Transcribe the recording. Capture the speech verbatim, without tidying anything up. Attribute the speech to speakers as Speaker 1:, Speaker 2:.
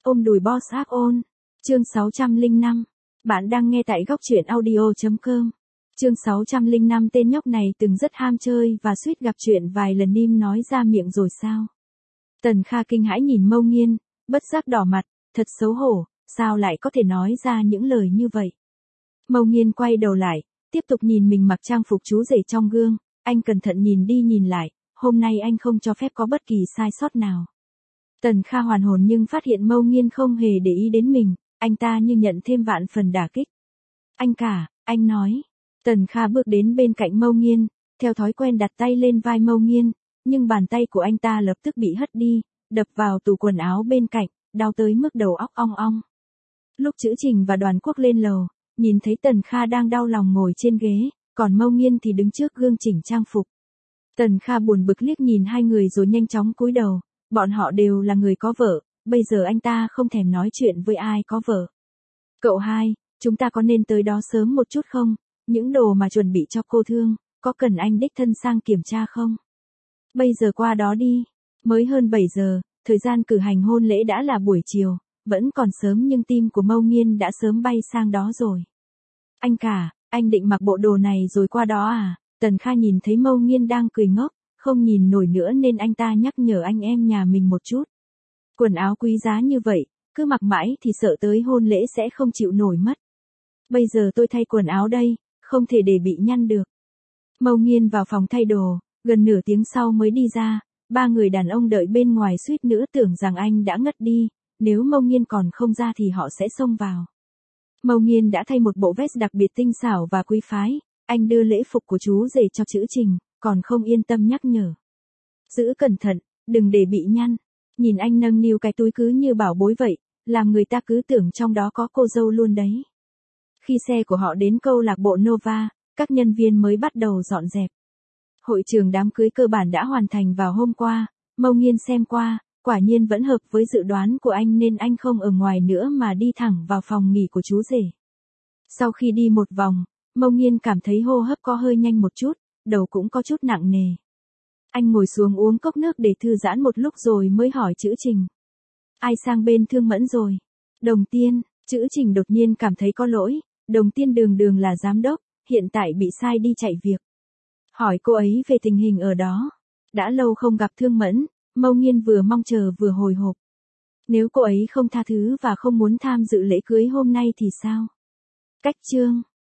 Speaker 1: Ôm đùi boss áp ôn. Chương sáu trăm lẻ năm. Bạn đang nghe tại góc truyện audio chấm com. Chương sáu trăm lẻ năm. Tên nhóc này từng rất ham chơi và suýt gặp chuyện vài lần im nói ra miệng rồi sao? Tần Kha kinh hãi nhìn Mâu Nghiên, bất giác đỏ mặt, thật xấu hổ, sao lại có thể nói ra những lời như vậy? Mâu Nghiên quay đầu lại, tiếp tục nhìn mình mặc trang phục chú rể trong gương, anh cẩn thận nhìn đi nhìn lại, hôm nay anh không cho phép có bất kỳ sai sót nào. Tần Kha hoàn hồn nhưng phát hiện Mâu Nghiên không hề để ý đến mình, anh ta như nhận thêm vạn phần đả kích. Anh cả, anh nói. Tần Kha bước đến bên cạnh Mâu Nghiên, theo thói quen đặt tay lên vai Mâu Nghiên, nhưng bàn tay của anh ta lập tức bị hất đi, đập vào tủ quần áo bên cạnh, đau tới mức đầu óc ong ong. Lúc Trữ Trình và Đoàn Quốc lên lầu, nhìn thấy Tần Kha đang đau lòng ngồi trên ghế, còn Mâu Nghiên thì đứng trước gương chỉnh trang phục. Tần Kha buồn bực liếc nhìn hai người rồi nhanh chóng cúi đầu, bọn họ đều là người có vợ, bây giờ anh ta không thèm nói chuyện với ai có vợ. Cậu hai, chúng ta có nên tới đó sớm một chút không? Những đồ mà chuẩn bị cho cô Thương, có cần anh đích thân sang kiểm tra không? Bây giờ qua đó đi, mới hơn bảy giờ, thời gian cử hành hôn lễ đã là buổi chiều, vẫn còn sớm nhưng tim của Mâu Nghiên đã sớm bay sang đó rồi. Anh cả, anh định mặc bộ đồ này rồi qua đó à? Tần Kha nhìn thấy Mâu Nghiên đang cười ngốc, không nhìn nổi nữa nên anh ta nhắc nhở anh em nhà mình một chút. Quần áo quý giá như vậy, cứ mặc mãi thì sợ tới hôn lễ sẽ không chịu nổi mất. Bây giờ tôi thay quần áo đây, không thể để bị nhăn được. Mâu Nghiên vào phòng thay đồ, gần nửa tiếng sau mới đi ra, ba người đàn ông đợi bên ngoài suýt nữa tưởng rằng anh đã ngất đi, nếu Mâu Nghiên còn không ra thì họ sẽ xông vào. Mâu Nghiên đã thay một bộ vest đặc biệt tinh xảo và quý phái, anh đưa lễ phục của chú rể cho Trữ Trình, còn không yên tâm nhắc nhở. Giữ cẩn thận, đừng để bị nhăn. Nhìn anh nâng niu cái túi cứ như bảo bối vậy, làm người ta cứ tưởng trong đó có cô dâu luôn đấy. Khi xe của họ đến câu lạc bộ Nova, các nhân viên mới bắt đầu dọn dẹp. Hội trường đám cưới cơ bản đã hoàn thành vào hôm qua, Mâu Nghiên xem qua, quả nhiên vẫn hợp với dự đoán của anh nên anh không ở ngoài nữa mà đi thẳng vào phòng nghỉ của chú rể. Sau khi đi một vòng, Mâu Nghiên cảm thấy hô hấp có hơi nhanh một chút, đầu cũng có chút nặng nề. Anh ngồi xuống uống cốc nước để thư giãn một lúc rồi mới hỏi Trữ Trình. Ai sang bên Thương Mẫn rồi? Đồng Tiên. Trữ Trình đột nhiên cảm thấy có lỗi, Đồng Tiên đường đường là giám đốc, hiện tại bị sai đi chạy việc. Hỏi cô ấy về tình hình ở đó. Đã lâu không gặp Thương Mẫn, Mâu Nghiên vừa mong chờ vừa hồi hộp. Nếu cô ấy không tha thứ và không muốn tham dự lễ cưới hôm nay thì sao? Cách chương.